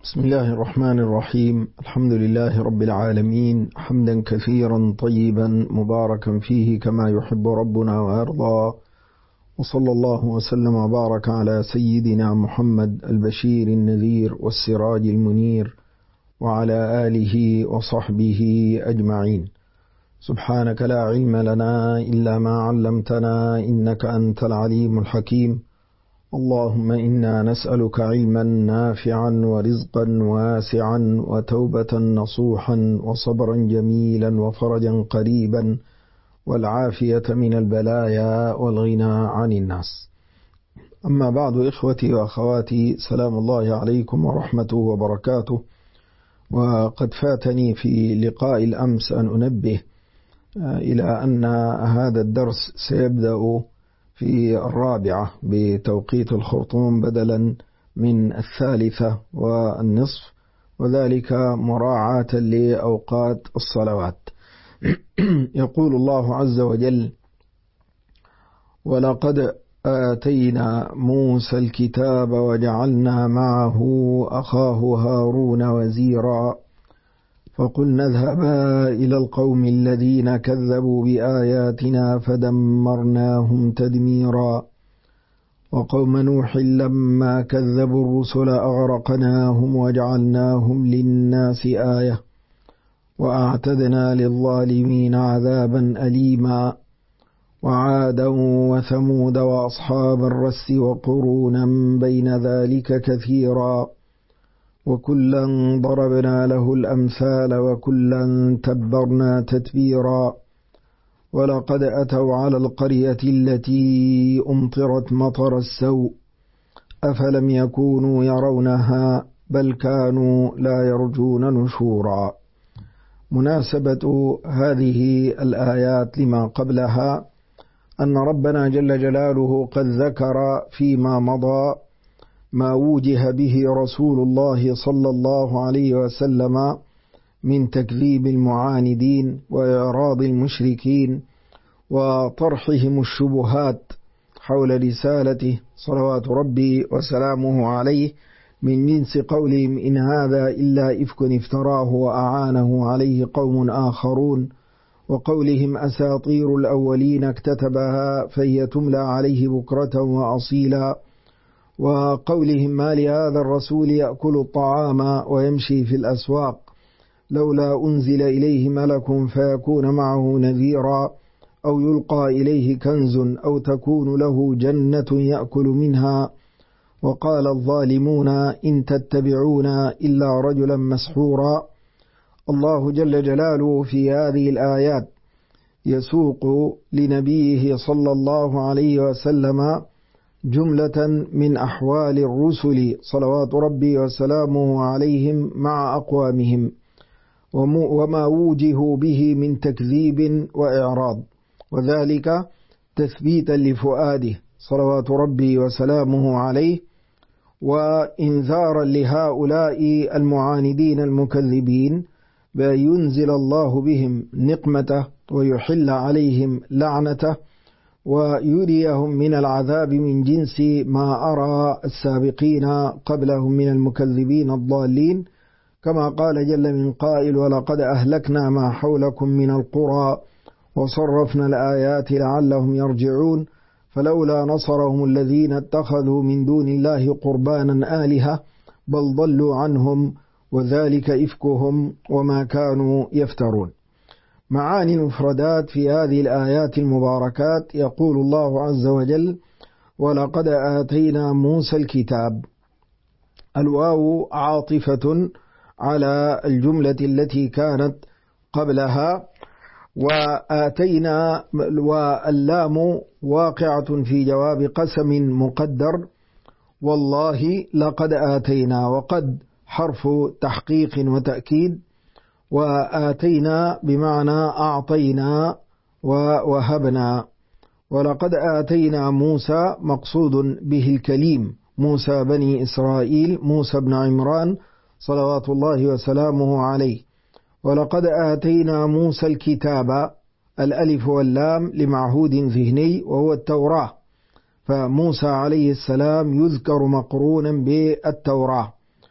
بسم الله الرحمن الرحيم. الحمد لله رب العالمين، حمدا كثيرا طيبا مباركا فيه كما يحب ربنا ويرضى، وصلى الله وسلم وبارك على سيدنا محمد البشير النذير والسراج المنير وعلى آله وصحبه أجمعين. سبحانك لا علم لنا إلا ما علمتنا إنك أنت العليم الحكيم. اللهم إنا نسألك علما نافعا ورزقا واسعا وتوبة نصوحا وصبرا جميلا وفرجا قريبا والعافية من البلايا والغنى عن الناس. أما بعد، إخوتي وأخواتي، سلام الله عليكم ورحمته وبركاته. وقد فاتني في لقاء الأمس أن أنبه إلى أن هذا الدرس سيبدأ في 4 بتوقيت الخرطوم بدلا من 3:30، وذلك مراعاة لأوقات الصلوات. يقول الله عز وجل: ولقد آتينا موسى الكتاب وجعلنا معه أخاه هارون وزيرا فقلنا اذهبا إلى القوم الذين كذبوا بآياتنا فدمرناهم تدميرا وقوم نوح لما كذبوا الرسل أغرقناهم وجعلناهم للناس آية وأعتدنا للظالمين عذابا أليما وعادا وثمود وأصحاب الرس وقرونا بين ذلك كثيرا وكلا ضربنا له الأمثال وكلا تبرنا تتبيرا ولقد أتوا على القرية التي أمطرت مطر السوء أفلم يكونوا يرونها بل كانوا لا يرجون نشورا. مناسبة هذه الآيات لما قبلها أن ربنا جل جلاله قد ذكر فيما مضى ما وجه به رسول الله صلى الله عليه وسلم من تكذيب المعاندين وإعراض المشركين وطرحهم الشبهات حول رسالته صلوات ربي وسلامه عليه، من جنس قولهم إن هذا إلا إفك افتراه وأعانه عليه قوم آخرون، وقولهم أساطير الأولين اكتتبها فهي تملى عليه بكرة وأصيلا، وقولهم ما لهذا الرسول يأكل الطعام ويمشي في الأسواق لولا أنزل إليه ملك فيكون معه نذيرا أو يلقى إليه كنز أو تكون له جنة يأكل منها وقال الظالمون إن تتبعون إلا رجلا مسحورا. الله جل جلاله في هذه الآيات يسوق لنبيه صلى الله عليه وسلم جملة من أحوال الرسل صلوات ربي وسلامه عليهم مع أقوامهم وما وجهوا به من تكذيب وإعراض، وذلك تثبيتا لفؤاده صلوات ربي وسلامه عليه وإنذارا لهؤلاء المعاندين المكذبين بأن ينزل الله بهم نقمته ويحل عليهم لعنته ويريهم من العذاب من جنس ما أرى السابقين قبلهم من المكذبين الضالين، كما قال جل من قائل: ولقد أهلكنا ما حولكم من القرى وصرفنا الآيات لعلهم يرجعون فلولا نصرهم الذين اتخذوا من دون الله قربانا آلهة بل ضلوا عنهم وذلك إفكهم وما كانوا يفترون. معاني مفردات في هذه الآيات المباركات. يقول الله عز وجل: ولقد آتينا موسى الكتاب. الواو عاطفة على الجملة التي كانت قبلها، وآتينا واللام واقعة في جواب قسم مقدر، والله لقد آتينا، وقد حرف تحقيق وتأكيد، وآتينا بمعنى أعطينا ووهبنا. ولقد آتينا موسى مقصود به الكليم موسى بني إسرائيل موسى بن عمران صلوات الله وسلامه عليه. ولقد آتينا موسى الكتاب، الألف واللام لمعهود ذهني وهو التوراة، فموسى عليه السلام يذكر مقرونا بالتوراة.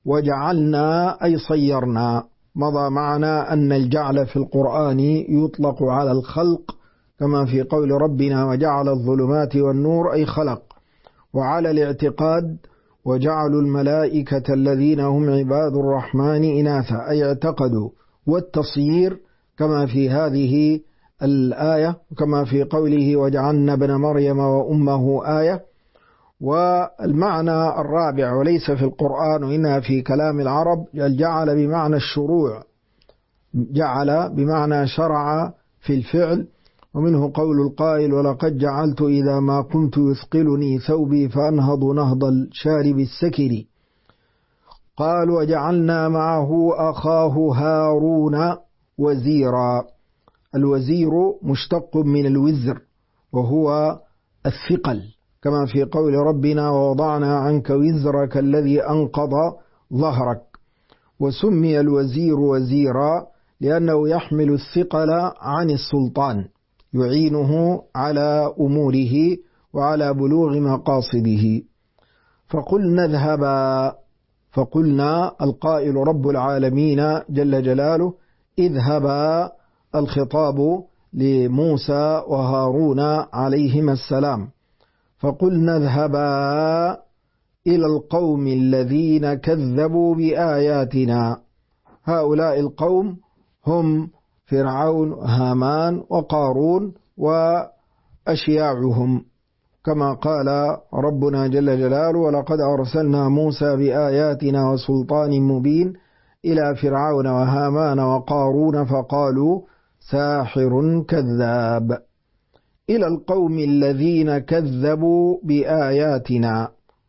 وجعلنا أي صيرنا. مضى معنا أن الجعل في القرآن يطلق على الخلق كما في قول ربنا وجعل الظلمات والنور أي خلق، وعلى الاعتقاد وجعلوا الملائكة الذين هم عباد الرحمن إناثا أي اعتقدوا، والتصيير كما في هذه الآية وكما في قوله وجعلنا ابن مريم وأمه آية. والمعنى الرابع وليس في القرآن وإنها في كلام العرب الجعل بمعنى الشروع، جعل بمعنى شرع في الفعل، ومنه قول القائل ولقد جعلت إذا ما قمت يثقلني ثوبي فأنهض نهض الشارب السكري. قال وجعلنا معه أخاه هارون وزيرا. الوزير مشتق من الوزر وهو الثقل، كما في قول ربنا ووضعنا عنك وزرك الذي أنقض ظهرك. وسمي الوزير وزيرا لأنه يحمل الثقل عن السلطان، يعينه على أموره وعلى بلوغ مقاصده. فقلنا اذهبا، فقلنا القائل رب العالمين جل جلاله اذهبا، الخطاب لموسى وهارون عليهما السلام. فقلنا اذهبا إلى القوم الذين كذبوا بآياتنا. هؤلاء القوم هم فرعون هامان وقارون وأشياعهم، كما قال ربنا جل جلاله ولقد أرسلنا موسى بآياتنا وسلطان مبين إلى فرعون وهامان وقارون فقالوا ساحر كذاب. إلى القوم الذين كذبوا بآياتنا.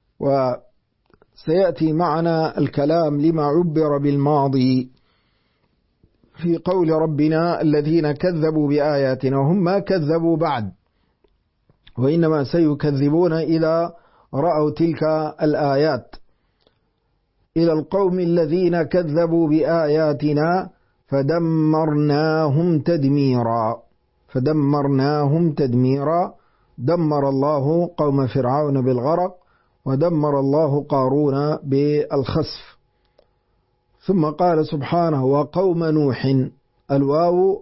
وسيأتي معنا الكلام لما عبر بالماضي في قول ربنا الذين كذبوا بآياتنا، وهم ما كذبوا بعد وإنما سيكذبون إذا رأوا تلك الآيات. إلى القوم الذين كذبوا بآياتنا فدمرناهم تدميرا. فدمرناهم تدميرا، دمر الله قوم فرعون بالغرق، ودمر الله قارون بالخسف. ثم قال سبحانه وقوم نوح. الواو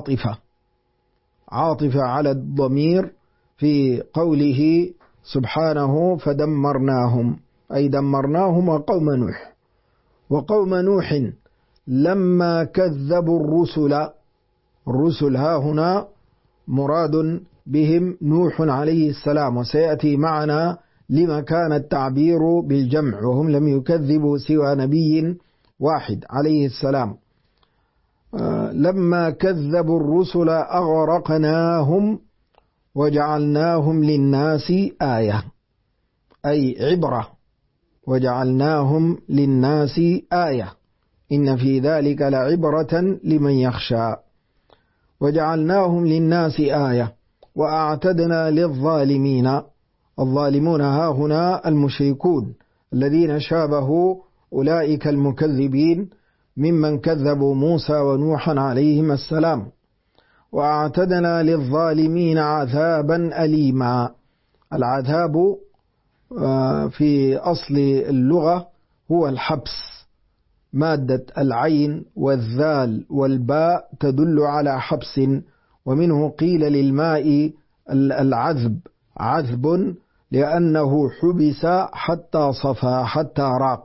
عاطفة على الضمير في قوله سبحانه فدمرناهم، أي دمرناهم وقوم نوح. وقوم نوح لما كذبوا الرسل ها هنا مراد بهم نوح عليه السلام، وسيأتي معنا لما كان التعبير بالجمع وهم لم يكذبوا سوى نبي واحد عليه السلام. لما كذبوا الرسل أغرقناهم وجعلناهم للناس آية، أي عبرة، وجعلناهم للناس آية إن في ذلك لعبرة لمن يخشى. وجعلناهم للناس آية. وأعتدنا للظالمين، الظالمون ها هنا المشركون الذين شابهوا أولئك المكذبين ممن كذبوا موسى ونوحا عليهما السلام. وأعتدنا للظالمين عذابا أليما. العذاب في أصل اللغة هو الحبس، مادة العين والذال والباء تدل على حبس، ومنه قيل للماء العذب عذب لأنه حبس حتى صفى حتى راق.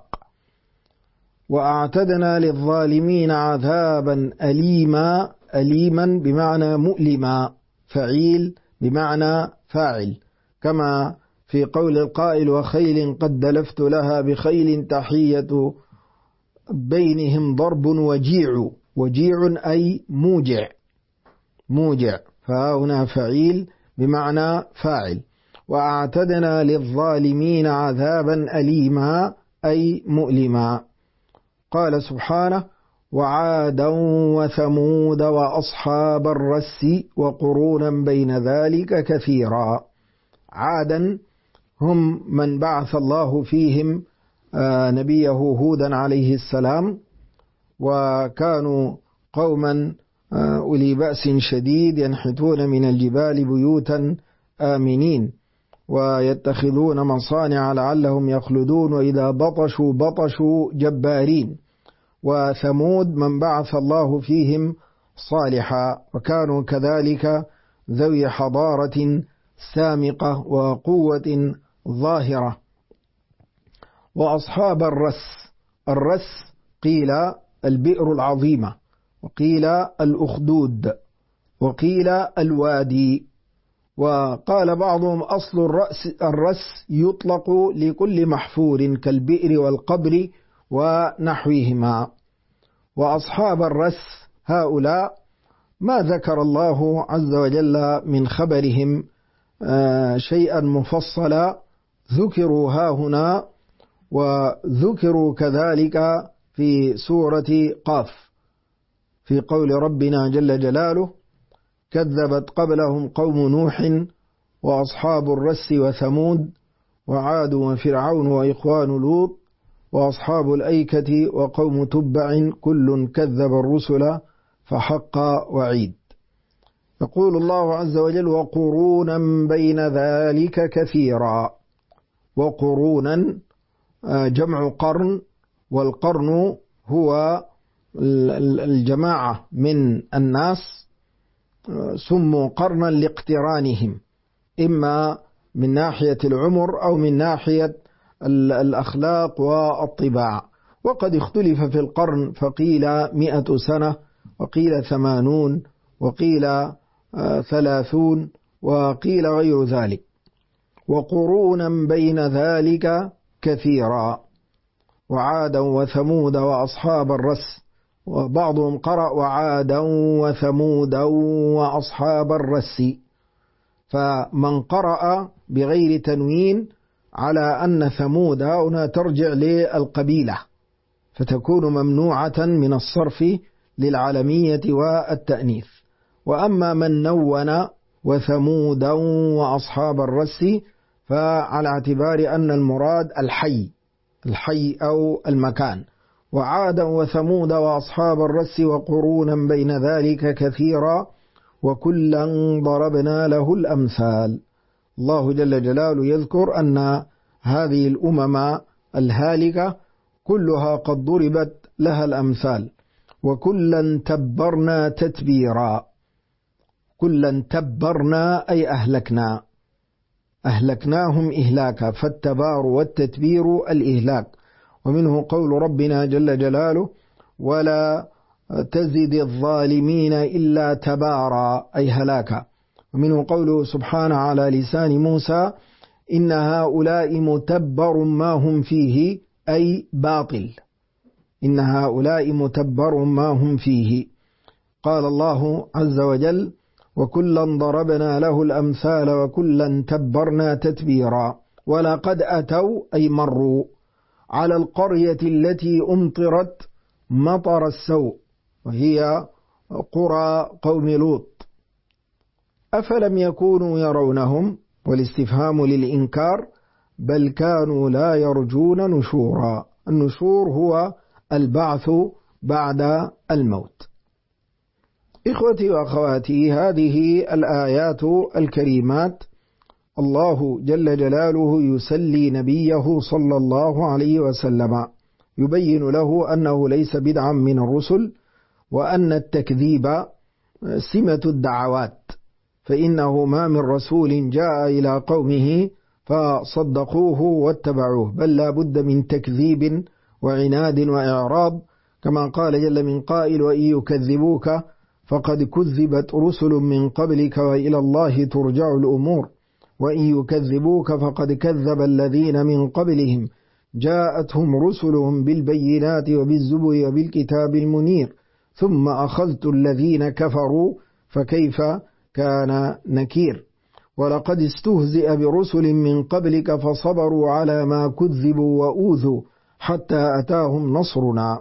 وأعتدنا للظالمين عذابا أليما، أليما بمعنى مؤلما، فعيل بمعنى فاعل، كما في قول القائل وخيل قد دلفت لها بخيل تحية بينهم ضرب وجيع. وجيع أي موجع، فهنا فعيل بمعنى فاعل. وأعتدنا للظالمين عذابا أليما أي مؤلما. قال سبحانه وعادا وثمود وأصحاب الرس وقرونا بين ذلك كثيرا. عادا هم من بعث الله فيهم نبيه هودا عليه السلام، وكانوا قوما أولي بأس شديد ينحتون من الجبال بيوتا آمنين. ويتخذون مصانع لعلهم يخلدون وإذا بطشوا بطشوا جبارين. وثمود من بعث الله فيهم صالحا وكانوا كذلك ذوي حضارة سامقة وقوة ظاهرة. وأصحاب الرس قيل البئر العظيمة، وقيل الأخدود، وقيل الوادي. وقال بعضهم أصل الرس يطلق لكل محفور كالبئر والقبر ونحوهما. وأصحاب الرس هؤلاء ما ذكر الله عز وجل من خبرهم شيئا مفصلا، ذكروا هاهنا وذكروا كذلك في سورة قاف في قول ربنا جل جلاله: كذبت قبلهم قوم نوح وأصحاب الرس وثمود وعاد وفرعون وإخوان لوط وأصحاب الأيكة وقوم تبع كل كذب الرسل فحق وعيد. يقول الله عز وجل: وقرونا بين ذلك كثيرا. وقرونا جمع قرن، والقرن هو الجماعة من الناس سموا قرنا لاقترانهم، إما من ناحية العمر أو من ناحية الأخلاق والطباع. وقد اختلف في القرن، فقيل 100 سنة، وقيل 80، وقيل 30، وقيل غير ذلك. وقرونا بين ذلك كثيرا. وعادا وثمود وأصحاب الرس، وبعضهم قرأ وعادا وثمود وأصحاب الرس. فمن قرأ بغير تنوين على أن ثمود هنا ترجع للقبيلة، فتكون ممنوعة من الصرف للعالمية والتأنيث. وأما من نون وثمود وأصحاب الرس فعلى اعتبار أن المراد الحي أو المكان. وعادا وثمود وأصحاب الرس وقرونا بين ذلك كثيرا وكلا ضربنا له الأمثال. الله جل جلاله يذكر أن هذه الأمم الهالكة كلها قد ضربت لها الأمثال، وكلا تبرنا تتبيرا. كلا تبرنا أي أهلكناهم إهلاكا، فالتبار والتتبير الإهلاك. ومنه قول ربنا جل جلاله: ولا تزد الظالمين إلا تبارا أي هلاكا. ومنه قوله سبحانه على لسان موسى: إن هؤلاء متبر ما هم فيه أي باطل. إن هؤلاء متبر ما هم فيه. قال الله عز وجل: وكلا ضربنا له الأمثال وكلا تبرنا تتبيرا. ولقد أتوا أي مروا على القرية التي أمطرت مطر السوء، وهي قرى قوم لوط، أفلم يكونوا يرونهم، والاستفهام للإنكار، بل كانوا لا يرجون نشورا. النشور هو البعث بعد الموت. إخوتي وأخواتي، هذه الآيات الكريمات الله جل جلاله يسلي نبيه صلى الله عليه وسلم، يبين له أنه ليس بدعا من الرسل، وأن التكذيب سمة الدعوات، فإنه ما من رسول جاء إلى قومه فصدقوه واتبعوه، بل لا بد من تكذيب وعناد وإعراض، كما قال جل من قائل: وإن يكذبوك فقد كذبت رسل من قبلك وإلى الله ترجع الأمور، وإن يكذبوك فقد كذب الذين من قبلهم جاءتهم رسلهم بالبينات وبالزبر وبالكتاب المنير ثم أخذت الذين كفروا فكيف كان نكير. ولقد استهزئ برسل من قبلك فصبروا على ما كذبوا وأوذوا حتى أتاهم نصرنا.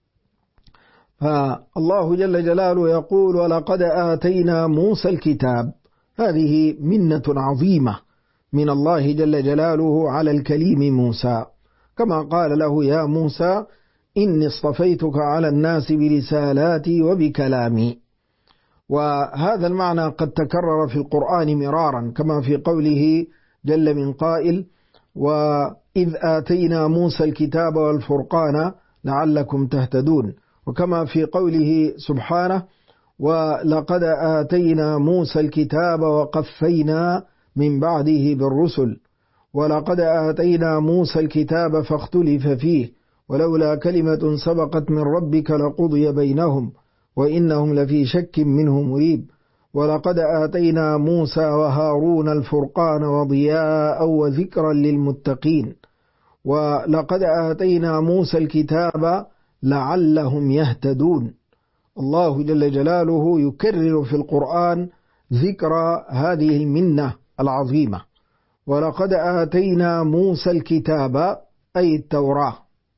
فالله جل جلاله يقول: ولقد آتينا موسى الكتاب. هذه منة عظيمة من الله جل جلاله على الكليم موسى، كما قال له: يا موسى إني اصطفيتك على الناس برسالاتي وبكلامي. وهذا المعنى قد تكرر في القرآن مرارا، كما في قوله جل من قائل: وإذ آتينا موسى الكتاب والفرقان لعلكم تهتدون. وكما في قوله سبحانه: ولقد آتينا موسى الكتاب وقفينا من بعده بالرسل ولقد آتينا موسى الكتاب فاختلف فيه ولولا كلمة سبقت من ربك لقضي بينهم وإنهم لفي شك منه مريب. ولقد آتينا موسى وهارون الفرقان وضياء وذكرا للمتقين. ولقد آتينا موسى الكتاب لعلهم يهتدون. الله جل جلاله يكرر في القرآن ذكر هذه المنة العظيمة. ولقد آتينا موسى الكتاب أي التوراة،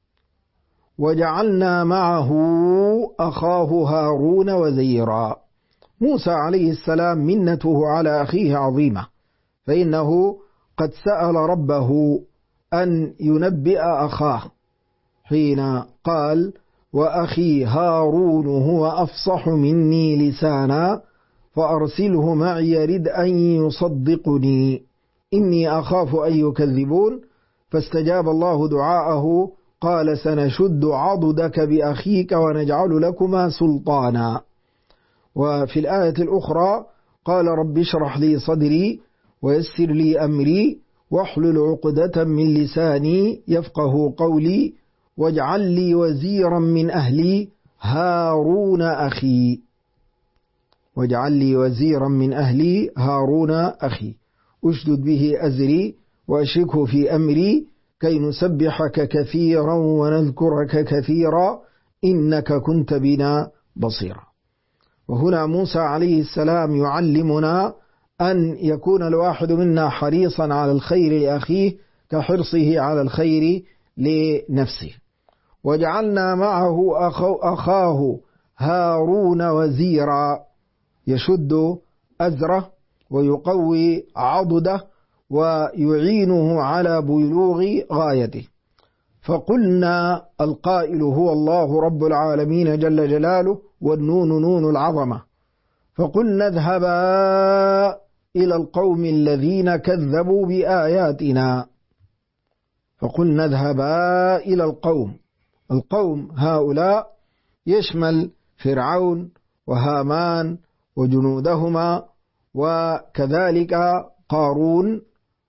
وجعلنا معه أخاه هارون وزيرا. موسى عليه السلام منته على أخيه عظيمة، فإنه قد سأل ربه أن ينبئ أخاه حين قال: وأخي هارون هو أفصح مني لسانا فأرسله معي يرد أن يصدقني إني أخاف أن يكذبون. فاستجاب الله دعاءه قال: سنشد عضدك بأخيك ونجعل لكما سلطانا. وفي الآية الأخرى قال: رب اشرح لي صدري ويسر لي أمري واحلل عقدة من لساني يفقه قولي واجعل لي وزيرا من أهلي هارون أخي. واجعل لي وزيرا من أهلي هارون أخي أشدد به أزري وأشركه في أمري كي نسبحك كثيرا ونذكرك كثيرا إنك كنت بنا بصيرا. وهنا موسى عليه السلام يعلمنا أن يكون الواحد منا حريصا على الخير لأخيه كحرصه على الخير لنفسه. وجعلنا معه أخاه هارون وزيرا، يشد أزره ويقوي عضده ويعينه على بلوغ غايته. فقلنا، القائل هو الله رب العالمين جل جلاله، والنون نون العظمة. فقلنا اذهبا إلى القوم الذين كذبوا بآياتنا. فقلنا اذهبا إلى القوم هؤلاء يشمل فرعون وهامان وجنودهما وكذلك قارون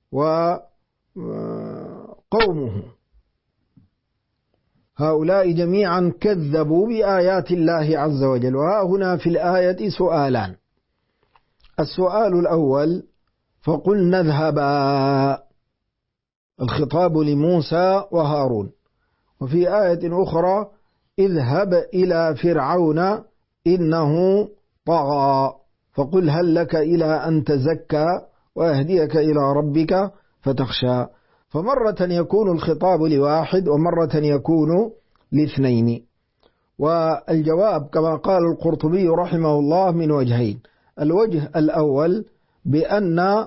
وقومه. هؤلاء جميعا كذبوا بآيات الله عز وجل. وهنا في الآية سؤالان. السؤال الأول: فقلنا اذهبا، الخطاب لموسى وهارون. وفي آية أخرى: اذهب إلى فرعون إنه طغى فقل هل لك إلى أن تزكى وأهديك إلى ربك فتخشى. فمرة يكون الخطاب لواحد ومرة يكون لاثنين. والجواب كما قال القرطبي رحمه الله من وجهين. الوجه الأول بأن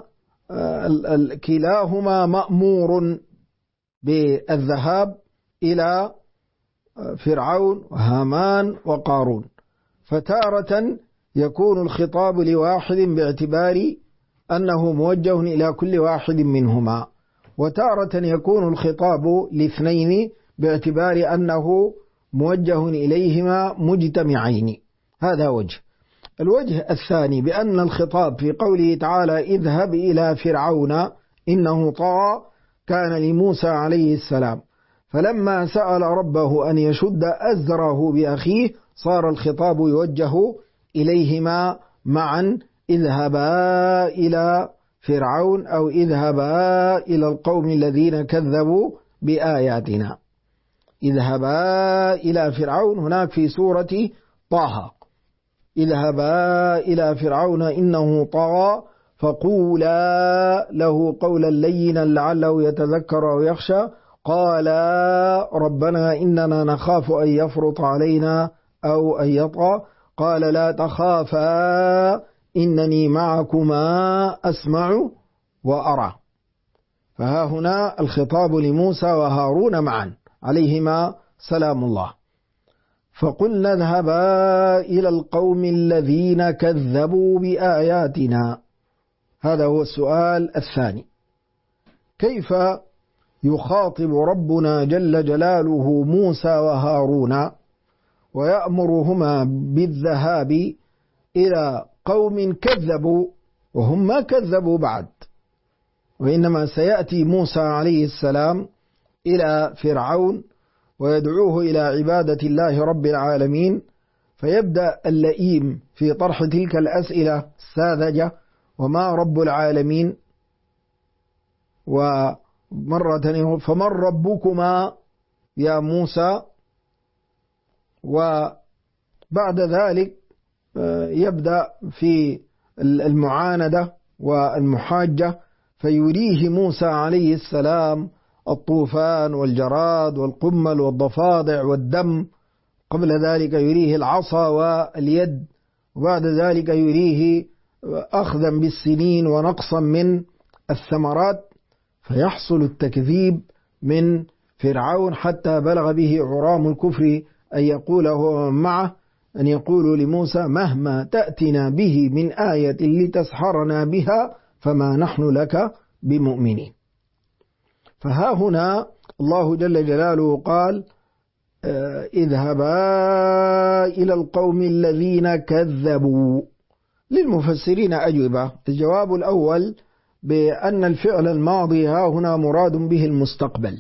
كلاهما مأمور بالذهاب إلى فرعون وهامان وقارون، فتارة يكون الخطاب لواحد باعتبار أنه موجه إلى كل واحد منهما، وتارة يكون الخطاب لاثنين باعتبار أنه موجه إليهما مجتمعين. هذا وجه. الوجه الثاني بأن الخطاب في قوله تعالى اذهب إلى فرعون إنه طغى كان لموسى عليه السلام، فلما سأل ربه أن يشد أزره بأخيه صار الخطاب يوجه إليهما معا: اذهبا إلى فرعون أو اذهبا إلى القوم الذين كذبوا بآياتنا. اذهبا إلى فرعون هناك في سورة طه: اذهبا إلى فرعون إنه طغى فقولا له قولا لينا لعله يتذكر أو يخشى قالا ربنا إننا نخاف أن يفرط علينا أو أن يطغى قال لا تخافا إنني معكما أسمع وأرى. فها هنا الخطاب لموسى وهارون معا عليهما سلام الله. فقلنا اذهبا إلى القوم الذين كذبوا بآياتنا. هذا هو السؤال الثاني. كيف يخاطب ربنا جل جلاله موسى وهارون ويأمرهما بالذهاب إلى قوم كذبوا وهم ما كذبوا بعد، وإنما سيأتي موسى عليه السلام إلى فرعون ويدعوه إلى عبادة الله رب العالمين، فيبدأ اللئيم في طرح تلك الأسئلة الساذجة: وما رب العالمين؟ ومرة: فمن ربكما يا موسى؟ وبعد ذلك يبدأ في المعاندة والمحاجة، فيريه موسى عليه السلام الطوفان والجراد والقمل والضفادع والدم، قبل ذلك يريه العصا واليد، وبعد ذلك يريه أخذا بالسنين ونقصا من الثمرات، فيحصل التكذيب من فرعون حتى بلغ به عرام الكفر أن يقول هو معه أن يقول لموسى: مهما تأتنا به من آية لتسحرنا بها فما نحن لك بمؤمنين. فها هنا الله جل جلاله قال: اذهبا إلى القوم الذين كذبوا. للمفسرين أجوبة. الجواب الأول بأن الفعل الماضي ها هنا مراد به المستقبل،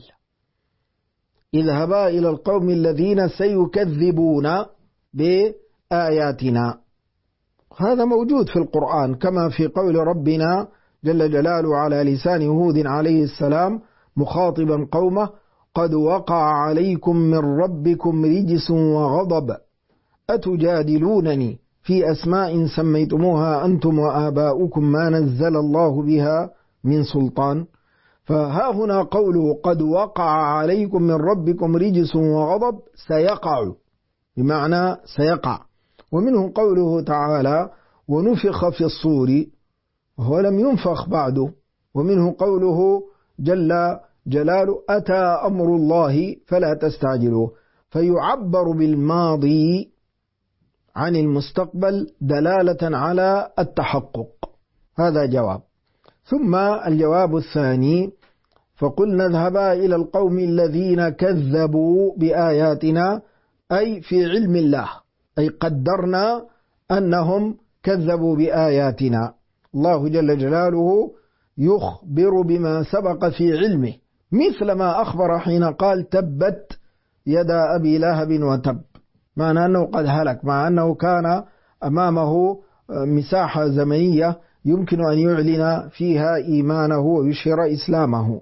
اذهبا إلى القوم الذين سيكذبون بآياتنا. هذا موجود في القرآن، كما في قول ربنا جل جلاله على لسان هود عليه السلام مخاطبا قومه: قد وقع عليكم من ربكم رجس وغضب أتجادلونني في أسماء سميتموها أنتم وآباؤكم ما نزل الله بها من سلطان. فها هنا قوله قد وقع عليكم من ربكم رجس وغضب سيقع، بمعنى سيقع. ومنه قوله تعالى: ونفخ في الصور، وهو لم ينفخ بعده. ومنه قوله جل جلاله: أتى أمر الله فلا تستعجلوه. فيعبر بالماضي عن المستقبل دلالة على التحقق. هذا جواب. ثم الجواب الثاني: فقلنا اذهبا إلى القوم الذين كذبوا بآياتنا، أي في علم الله، أي قدرنا أنهم كذبوا بآياتنا. الله جل جلاله يخبر بما سبق في علمه، مثل ما أخبر حين قال: تبت يدا أبي لهب وتب، معنى أنه قد هلك، مع أنه كان أمامه مساحة زمنية يمكن أن يعلن فيها إيمانه ويشهر إسلامه.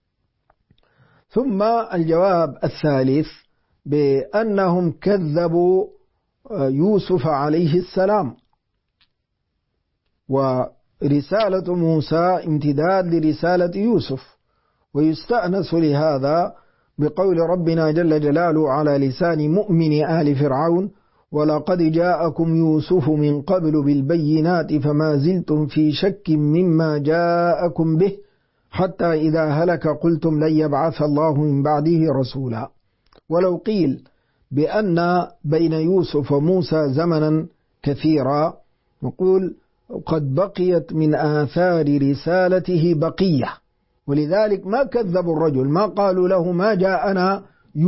ثم الجواب الثالث بأنهم كذبوا يوسف عليه السلام، ورسالة موسى امتداد لرسالة يوسف، ويستأنس لهذا بقول ربنا جل جلاله على لسان مؤمن آل فرعون: ولقد جاءكم يوسف من قبل بالبينات فما زلتم في شك مما جاءكم به حتى إذا هلك قلتم لن يبعث الله من بعده رسولا. ولو قيل بأن بين يوسف وموسى زمنا كثيرا، نقول قد بقيت من آثار رسالته بقية، ولذلك ما كذبوا الرجل، ما قالوا له ما جاءنا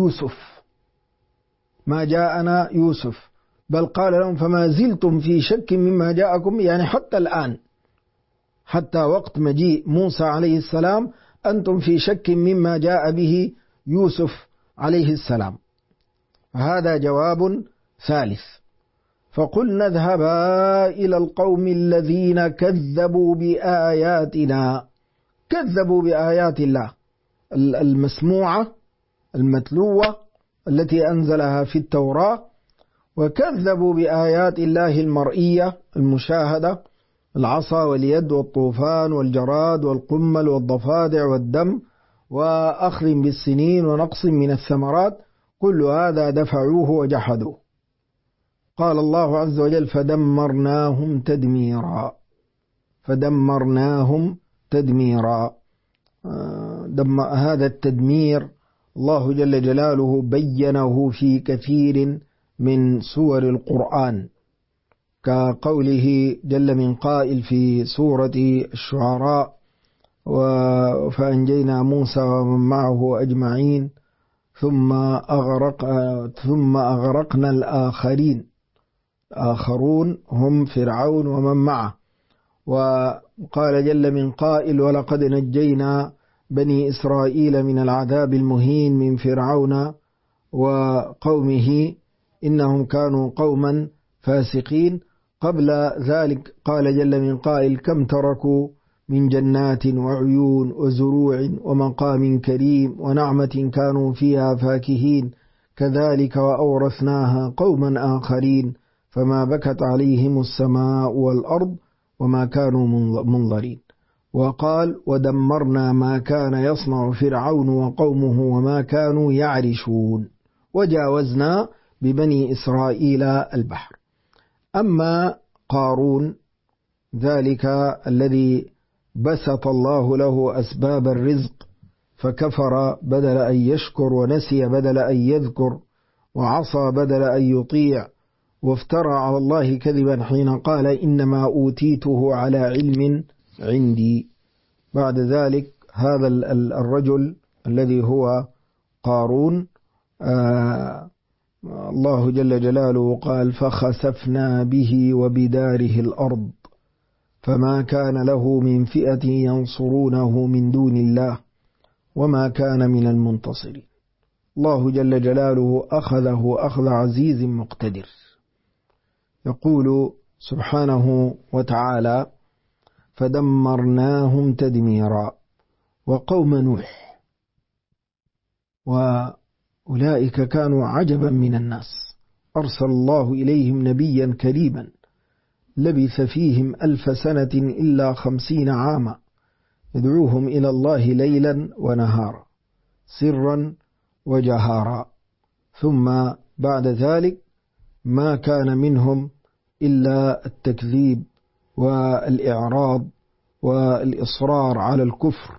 يوسف، بل قال لهم فما زلتم في شك مما جاءكم، يعني حتى الآن، حتى وقت مجيء موسى عليه السلام أنتم في شك مما جاء به يوسف عليه السلام. هذا جواب ثالث. فقلنا اذهبا إلى القوم الذين كذبوا بآياتنا، كذبوا بآيات الله المسموعة المتلوة التي أنزلها في التوراة، وكذبوا بآيات الله المرئية المشاهدة: العصا واليد والطوفان والجراد والقمل والضفادع والدم وأخذ بالسنين ونقص من الثمرات، كل هذا دفعوه وجحدوه. قال الله عز وجل: فدمرناهم تدميرا. هذا التدمير الله جل جلاله بينه في كثير من سور القرآن، كقوله جل من قائل في سورة الشعراء: فأنجينا موسى ومن معه أجمعين، ثم أغرقنا الآخرين. آخرون هم فرعون ومن معه. وقال جل من قائل ولقد نجينا بني إسرائيل من العذاب المهين من فرعون وقومه إنهم كانوا قوما فاسقين. قبل ذلك قال جل من قائل كم تركوا من جنات وعيون وزروع ومقام كريم ونعمة كانوا فيها فاكهين كذلك وأورثناها قوما آخرين فما بكت عليهم السماء والأرض وما كانوا منظرين. وقال ودمرنا ما كان يصنع فرعون وقومه وما كانوا يعرشون وجاوزنا ببني إسرائيل البحر. أما قارون ذلك الذي بسط الله له أسباب الرزق فكفر بدل أن يشكر، ونسي بدل أن يذكر، وعصى بدل أن يطيع، وافترى على الله كذبا حين قال إنما أوتيته على علم عندي. بعد ذلك هذا الرجل الذي هو قارون الله جل جلاله قال فخسفنا به وبداره الأرض فما كان له من فئة ينصرونه من دون الله وما كان من المنتصرين. الله جل جلاله أخذه أخذ عزيز مقتدر. يقول سبحانه وتعالى فدمرناهم تدميرا. وقوم نوح وأولئك كانوا عجبا من الناس، أرسل الله إليهم نبيا كريما لبث فيهم 1000 سنة إلا 50 عاما يدعوهم إلى الله ليلا ونهارا سرا وجهارا، ثم بعد ذلك ما كان منهم إلا التكذيب والإعراض والإصرار على الكفر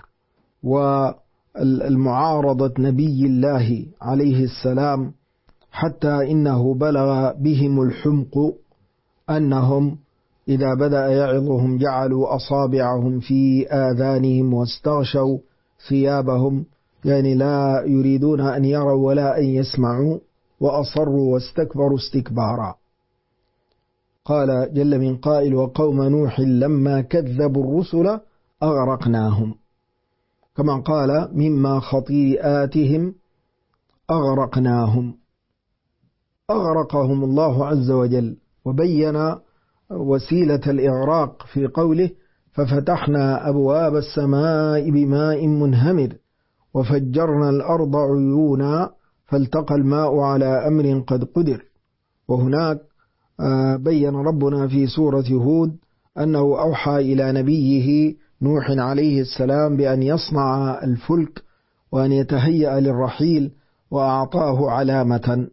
والمعارضة نبي الله عليه السلام، حتى إنه بلغ بهم الحمق أنهم إذا بدأ يعظهم جعلوا أصابعهم في آذانهم واستغشوا ثيابهم، يعني لا يريدون أن يروا ولا أن يسمعوا، وأصروا واستكبروا استكبارا. قال جل من قائل وقوم نوح لما كذبوا الرسل أغرقناهم، كما قال مما خطيئاتهم أغرقناهم. أغرقهم الله عز وجل، وبين وسيلة الإغراق في قوله ففتحنا أبواب السماء بماء منهمر وفجرنا الأرض عيونا فالتقى الماء على أمر قد قدر. وهناك بين ربنا في سورة هود أنه أوحى إلى نبيه نوح عليه السلام بأن يصنع الفلك وأن يتهيأ للرحيل، وأعطاه علامة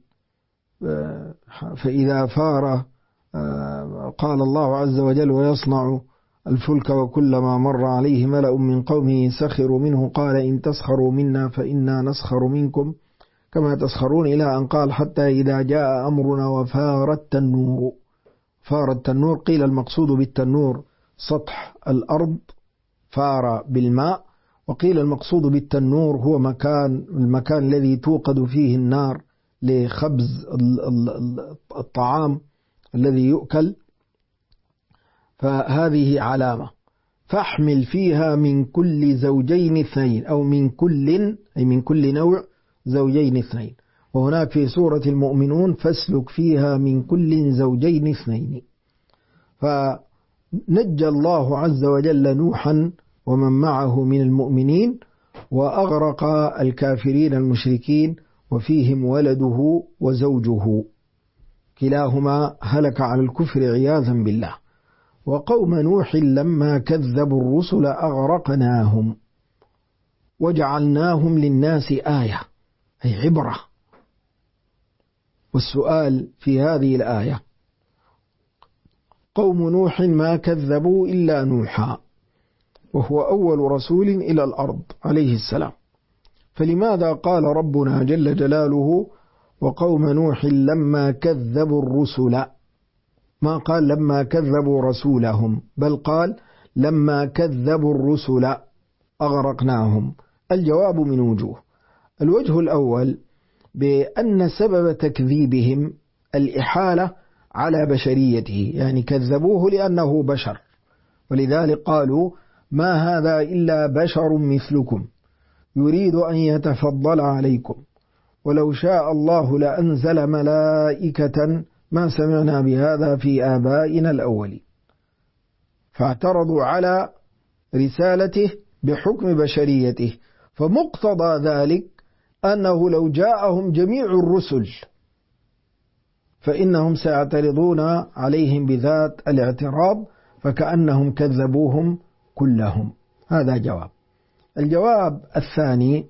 فإذا فار قال الله عز وجل ويصنع الفلك وكلما مر عليه ملأ من قومه سخروا منه قال إن تسخروا منا فإنا نسخر منكم كما تسخرون، إلى أن قال حتى إذا جاء أمرنا وفار التنور. فار التنور قيل المقصود بالتنور سطح الأرض فار بالماء، وقيل المقصود بالتنور هو المكان الذي توقد فيه النار لخبز الطعام الذي يؤكل. فهذه علامة. فاحمل فيها من كل زوجين اثنين، أو من كل أي من كل نوع زوجين اثنين. وهناك في سورة المؤمنون فاسلك فيها من كل زوجين اثنين. فنجى الله عز وجل نوحا ومن معه من المؤمنين، وأغرق الكافرين المشركين وفيهم ولده وزوجه، كلاهما هلك على الكفر عياذا بالله. وقوم نوح لما كذبوا الرسل أغرقناهم وجعلناهم للناس آية أي عبرة. والسؤال في هذه الآية قوم نوح ما كذبوا إلا نوحا، وهو أول رسول إلى الأرض عليه السلام، فلماذا قال ربنا جل جلاله وقوم نوح لما كذبوا الرسل؟ ما قال لما كذبوا رسولهم، بل قال لما كذبوا الرسل، أغرقناهم؟ الجواب من وجوه. الوجه الأول بأن سبب تكذيبهم الإحالة على بشريته، يعني كذبوه لأنه بشر، ولذلك قالوا ما هذا إلا بشر مثلكم يريد أن يتفضل عليكم ولو شاء الله لأنزل ملائكة ما سمعنا بهذا في آبائنا الأولين. فاعترضوا على رسالته بحكم بشريته، فمقتضى ذلك أنه لو جاءهم جميع الرسل فإنهم سيعترضون عليهم بذات الاعتراض، فكأنهم كذبوهم كلهم. هذا جواب. الجواب الثاني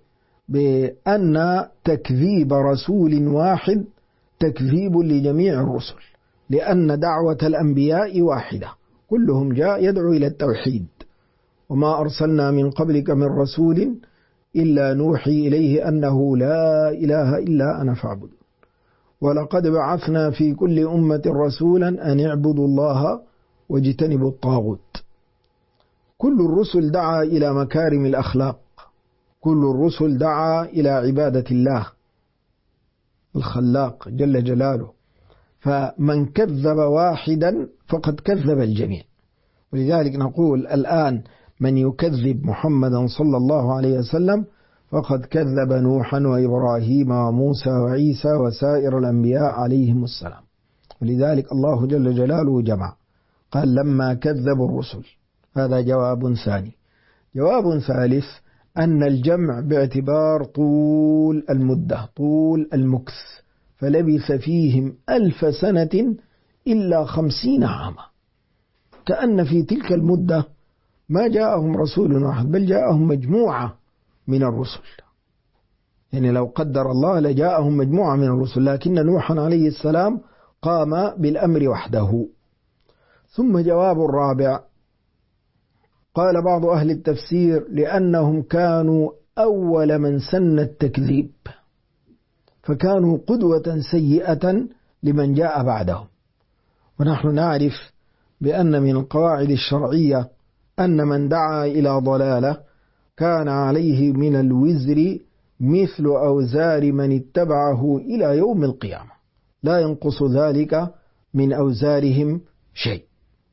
بأن تكذيب رسول واحد تكذيب لجميع الرسل، لأن دعوة الأنبياء واحدة، كلهم جاء يدعو إلى التوحيد، وما أرسلنا من قبلك من رسول إلا نوحي إليه أنه لا إله إلا أنا فاعبدون، ولقد بعثنا في كل أمة رسولا أن اعبدوا الله واجتنبوا الطاغوت. كل الرسل دعا إلى مكارم الأخلاق، كل الرسل دعا إلى عبادة الله الخلاق جل جلاله، فمن كذب واحدا فقد كذب الجميع. ولذلك نقول الآن من يكذب محمدا صلى الله عليه وسلم فقد كذب نوحا وإبراهيم وموسى وعيسى وسائر الأنبياء عليهم السلام. ولذلك الله جل جلاله جمع، قال لما كذبوا الرسل. هذا جواب ثاني. جواب ثالث أن الجمع باعتبار طول المدة، طول المكث، فلبث فيهم 1000 سنة إلا 50 عاما، كأن في تلك المدة ما جاءهم رسول واحد بل جاءهم مجموعة من الرسل. يعني لو قدر الله لجاءهم مجموعة من الرسل، لكن نوحا عليه السلام قام بالأمر وحده. ثم جواب الرابع، قال بعض أهل التفسير لأنهم كانوا أول من سن التكذيب، فكانوا قدوة سيئة لمن جاء بعدهم. ونحن نعرف بأن من القواعد الشرعية أن من دعا إلى ضلالة كان عليه من الوزر مثل أوزار من اتبعه إلى يوم القيامة، لا ينقص ذلك من أوزارهم شيء.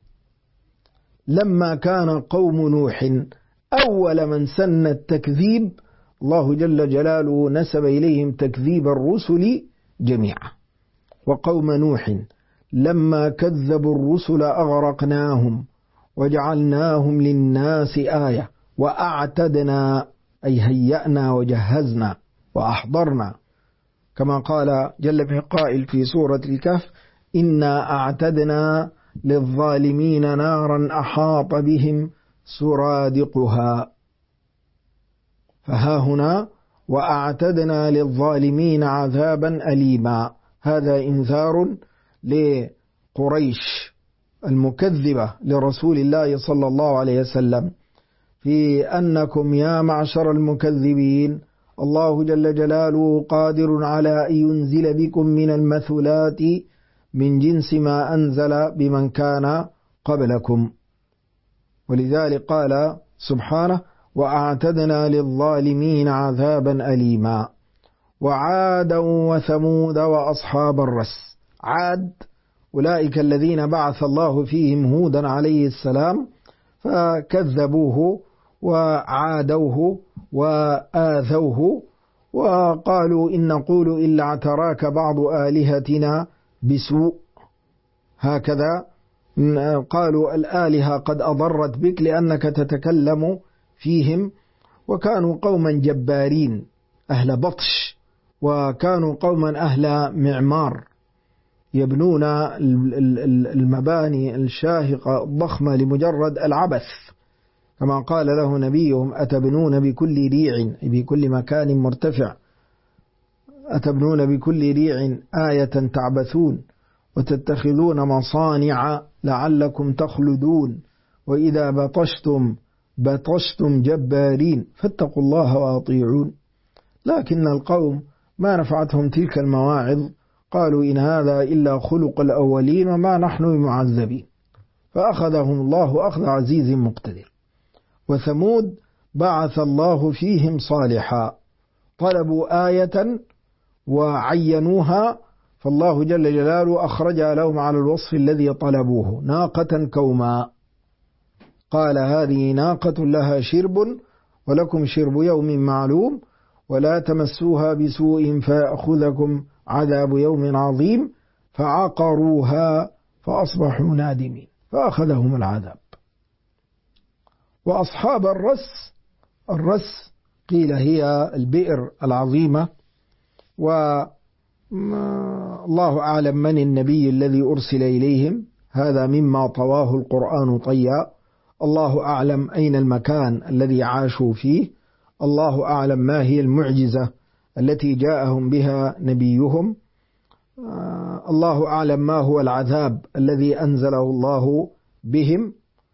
لما كان قوم نوح أول من سن التكذيب، الله جل جلاله نسب إليهم تكذيب الرسل جميعا. وقوم نوح لما كذبوا الرسل أغرقناهم وجعلناهم للناس آية وأعتدنا، أي هيأنا وجهزنا وأحضرنا، كما قال جل في قائل في سورة الكهف إنا أعتدنا للظالمين نارا أحاط بهم سرادقها. فها هنا وأعتدنا للظالمين عذابا أليما، هذا إنذار لقريش المكذبة لرسول الله صلى الله عليه وسلم في أنكم يا معشر المكذبين الله جل جلاله قادر على أن ينزل بكم من المثلات من جنس ما أنزل بمن كان قبلكم. ولذلك قال سبحانه وأعتدنا للظالمين عذابا أليما. وعادا وثمود وأصحاب الرس. عاد أولئك الذين بعث الله فيهم هودا عليه السلام فكذبوه وعادوه وآذوه وقالوا إن نقول إلا اعتراك بعض آلهتنا بسوء. هكذا قالوا الآلهة قد أضرت بك لأنك تتكلم فيهم. وكانوا قوما جبارين أهل بطش، وكانوا قوما أهل معمار يبنون المباني الشاهقة الضخمة لمجرد العبث، كما قال له نبيهم أتبنون بكل ريع، بكل مكان مرتفع، أتبنون بكل ريع آية تعبثون وتتخذون مصانع لعلكم تخلدون وإذا بطشتم جبارين فاتقوا الله وأطيعون. لكن القوم ما نفعتهم تلك المواعظ، قالوا إن هذا إلا خلق الأولين وما نحن بمعذبين، فأخذهم الله أخذ عزيز مقتدر. وثمود بعث الله فيهم صالحا. طلبوا آية وعينوها، فالله جل جلاله أخرج لهم على الوصف الذي طلبوه: ناقة كوما. قال: هذه ناقة لها شرب ولكم شرب يوم معلوم ولا تمسوها بسوء فيأخذكم عذاب يوم عظيم. فعقروها فأصبحوا نادمين فأخذهم العذاب. وأصحاب الرس قيل هي البئر العظيمة، والله أعلم من النبي الذي أرسل إليهم، هذا مما طواه القرآن طيا. الله أعلم أين المكان الذي عاشوا فيه، الله أعلم ما هي المعجزة التي جاءهم بها نبيهم، الله أعلم ما هو العذاب الذي أنزله الله بهم.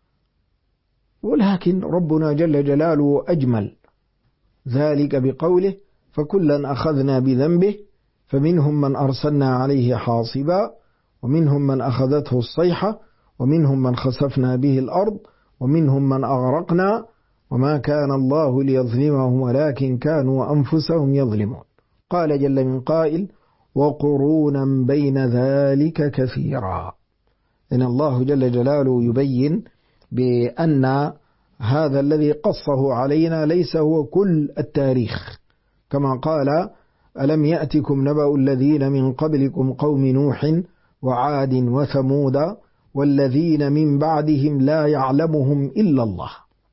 ولكن ربنا جل جلاله أجمل ذلك بقوله: فكلا أخذنا بذنبه فمنهم من أرسلنا عليه حاصبا ومنهم من أخذته الصيحة ومنهم من خسفنا به الأرض ومنهم من أغرقنا وما كان الله ليظلمهم ولكن كانوا أنفسهم يظلمون. قال جل من قائل: وقرونا بين ذلك كثيرا. إن الله جل جلاله يبين بأن هذا الذي قصه علينا ليس هو كل التاريخ، كما قال: ألم يأتكم نبأ الذين من قبلكم قوم نوح وعاد وثمود والذين من بعدهم لا يعلمهم إلا الله.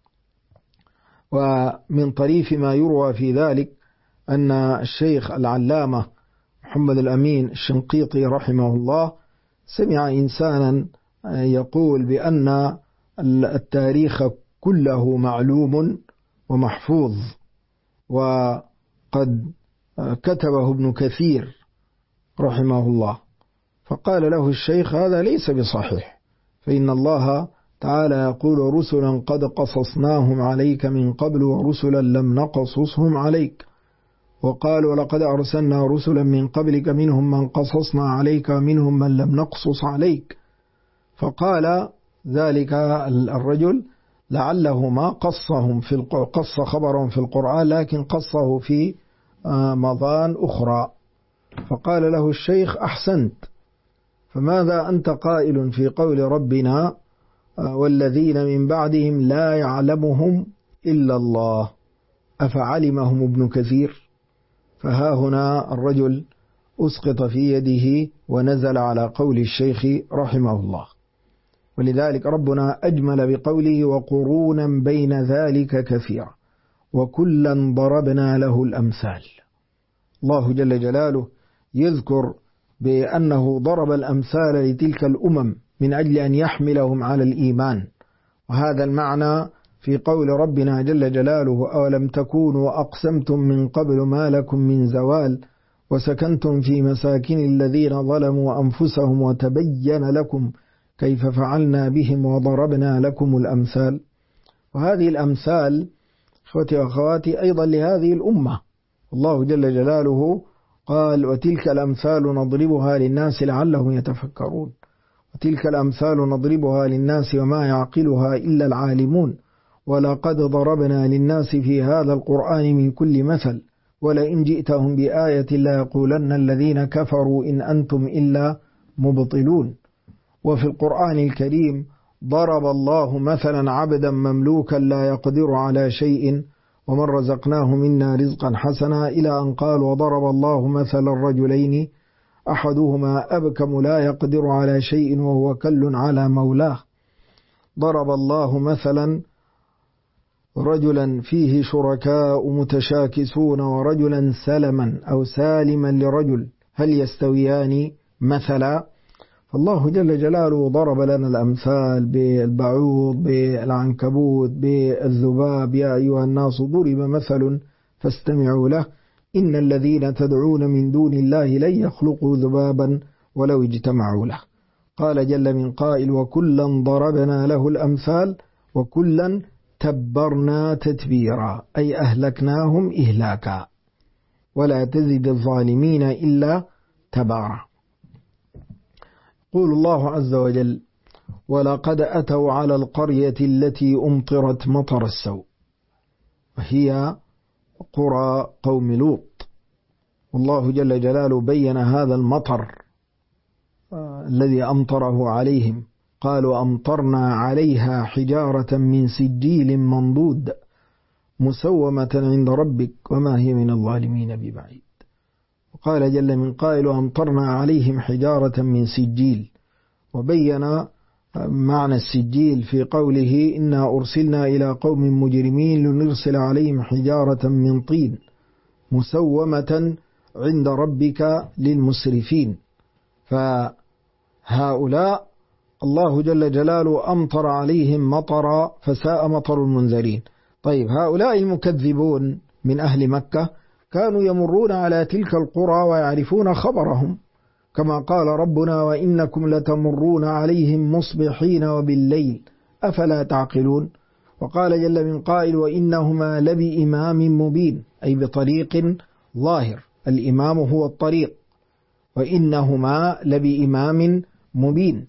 ومن طريف ما يروى في ذلك أن الشيخ العلامة محمد الأمين الشنقيطي رحمه الله سمع إنسانا يقول بأن التاريخ كله معلوم ومحفوظ، وقد كتبه ابن كثير رحمه الله. فقال له الشيخ: هذا ليس بصحيح، فإن الله تعالى يقول: رسلا قد قصصناهم عليك من قبل ورسلا لم نقصصهم عليك. وقال: ولقد أرسلنا رسلا من قبلك منهم من قصصنا عليك ومنهم من لم نقصص عليك. فقال ذلك الرجل: لعله ما قص خبرهم في القرآن لكن قصه في مضان أخرى. فقال له الشيخ: أحسنت، فماذا أنت قائل في قول ربنا: والذين من بعدهم لا يعلمهم إلا الله؟ أفعلمهم ابن كثير؟ فها هنا الرجل أسقط في يده ونزل على قول الشيخ رحمه الله. ولذلك ربنا أجمل بقوله: وقرونا بين ذلك كثيرا وكلا ضربنا له الأمثال. الله جل جلاله يذكر بأنه ضرب الأمثال لتلك الأمم من أجل أن يحملهم على الإيمان. وهذا المعنى في قول ربنا جل جلاله: أولم تكونوا أقسمتم من قبل ما لكم من زوال وسكنتم في مساكن الذين ظلموا أنفسهم وتبين لكم كيف فعلنا بهم وضربنا لكم الأمثال. وهذه الأمثال إخوتي وأخواتي أيضا لهذه الأمة. الله جل جلاله قال: وتلك الأمثال نضربها للناس لعلهم يتفكرون. وتلك الأمثال نضربها للناس وما يعقلها إلا العالمون. ولقد ضربنا للناس في هذا القرآن من كل مثل ولئن جئتهم بآية ليقولن الذين كفروا إن أنتم إلا مبطلون. وفي القرآن الكريم ضرب الله مثلا عبدا مملوكا لا يقدر على شيء ومن رزقناه منا رزقا حسنا إلى أن قال: وضرب الله مثلا الرجلين أحدهما أبكم لا يقدر على شيء وهو كل على مولاه. ضرب الله مثلا رجلا فيه شركاء متشاكسون ورجلا سلما أو سالما لرجل هل يستويان مثلا. فالله جل جلاله ضرب لنا الأمثال بالبعوض بالعنكبوت بالذباب: يا أيها الناس ضرب مثل فاستمعوا له إن الذين تدعون من دون الله لن يخلقوا ذبابا ولو اجتمعوا له. قال جل من قائل: وكلا ضربنا له الأمثال وكلا تبرنا تتبيرا، أي أهلكناهم إهلاكا ولا تزد الظالمين إلا تبارا. يقول الله عز وجل: ولقد أتوا على القرية التي أمطرت مطر السوء. وهي قرى قوم لوط. والله جل جلاله بين هذا المطر الذي أمطره عليهم، قالوا أمطرنا عليها حجارة من سجيل منضود مسومة عند ربك وما هي من الظالمين ببعيد. وقال جل من قائل أمطرنا عليهم حجارة من سجيل، وبين معنى السجيل في قوله إنا أرسلنا إلى قوم مجرمين لنرسل عليهم حجارة من طين مسومة عند ربك للمسرفين. فهؤلاء الله جل جلاله أمطر عليهم مطرا فساء مطر المنذرين. طيب هؤلاء المكذبون من أهل مكة كانوا يمرون على تلك القرى ويعرفون خبرهم، كما قال ربنا وإنكم لتمرون عليهم مصبحين وبالليل أفلا تعقلون. وقال جل من قائل وإنهما لبإمام مبين، أي بطريق ظاهر، الإمام هو الطريق، وإنهما لبإمام مبين.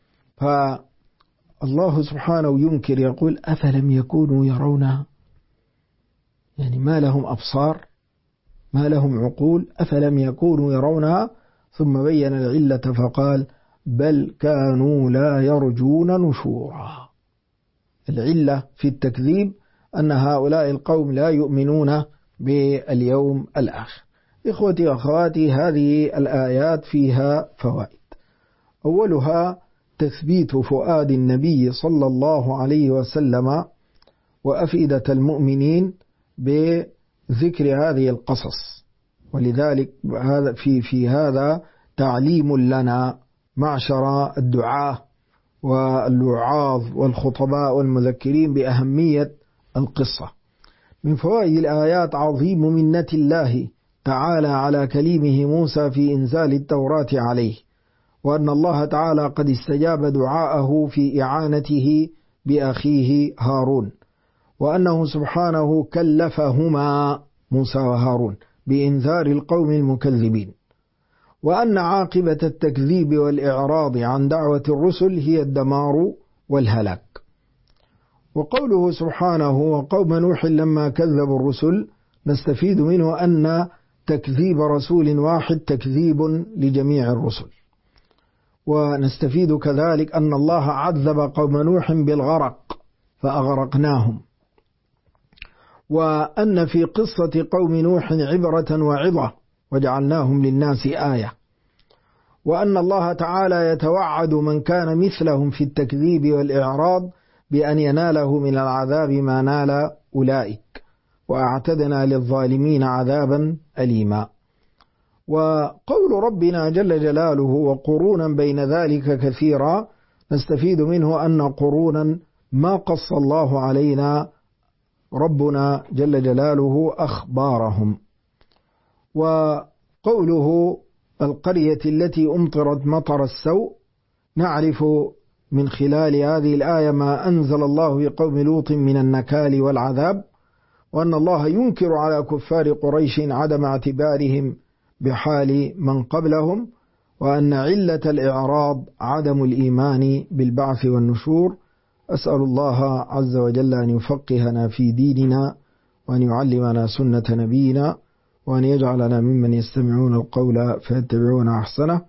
فالله سبحانه ينكر يقول أفلم يكونوا يرونها، يعني ما لهم أبصار، ما لهم عقول، أفلم يكونوا يرونها. ثم بين العلة فقال بل كانوا لا يرجون نشورا. العلة في التكذيب أن هؤلاء القوم لا يؤمنون باليوم الآخر. إخوتي وأخواتي، هذه الآيات فيها فوائد. أولها تثبيت فؤاد النبي صلى الله عليه وسلم وأفئدة المؤمنين بذكر هذه القصص، ولذلك في هذا تعليم لنا معشر الدعاة والوعاظ والخطباء والمذكرين بأهمية القصة. من فوائد الآيات عظيم منة الله تعالى على كليمه موسى في إنزال التوراة عليه، وأن الله تعالى قد استجاب دعاءه في إعانته بأخيه هارون، وأنه سبحانه كلفهما موسى وهارون بإنذار القوم المكذبين، وأن عاقبة التكذيب والإعراض عن دعوة الرسل هي الدمار والهلاك. وقوله سبحانه وقوم نوح لما كذبوا الرسل نستفيد منه أن تكذيب رسول واحد تكذيب لجميع الرسل. ونستفيد كذلك أن الله عذب قوم نوح بالغرق فأغرقناهم، وأن في قصة قوم نوح عبرة وعظة وجعلناهم للناس آية، وأن الله تعالى يتوعد من كان مثلهم في التكذيب والإعراض بأن يناله من العذاب ما نال أولئك، وأعتدنا للظالمين عذابا أليما. وقول ربنا جل جلاله وقرونا بين ذلك كثيرا نستفيد منه أن قرونا ما قص الله علينا ربنا جل جلاله أخبارهم. وقوله القرية التي أمطرت مطر السوء نعرف من خلال هذه الآية ما أنزل الله بقوم لوط من النكال والعذاب، وأن الله ينكر على كفار قريش عدم اعتبارهم بحال من قبلهم، وأن علة الإعراض عدم الإيمان بالبعث والنشور. أسأل الله عز وجل أن يفقهنا في ديننا، وأن يعلمنا سنة نبينا، وأن يجعلنا ممن يستمعون القول فيتبعون أحسنه.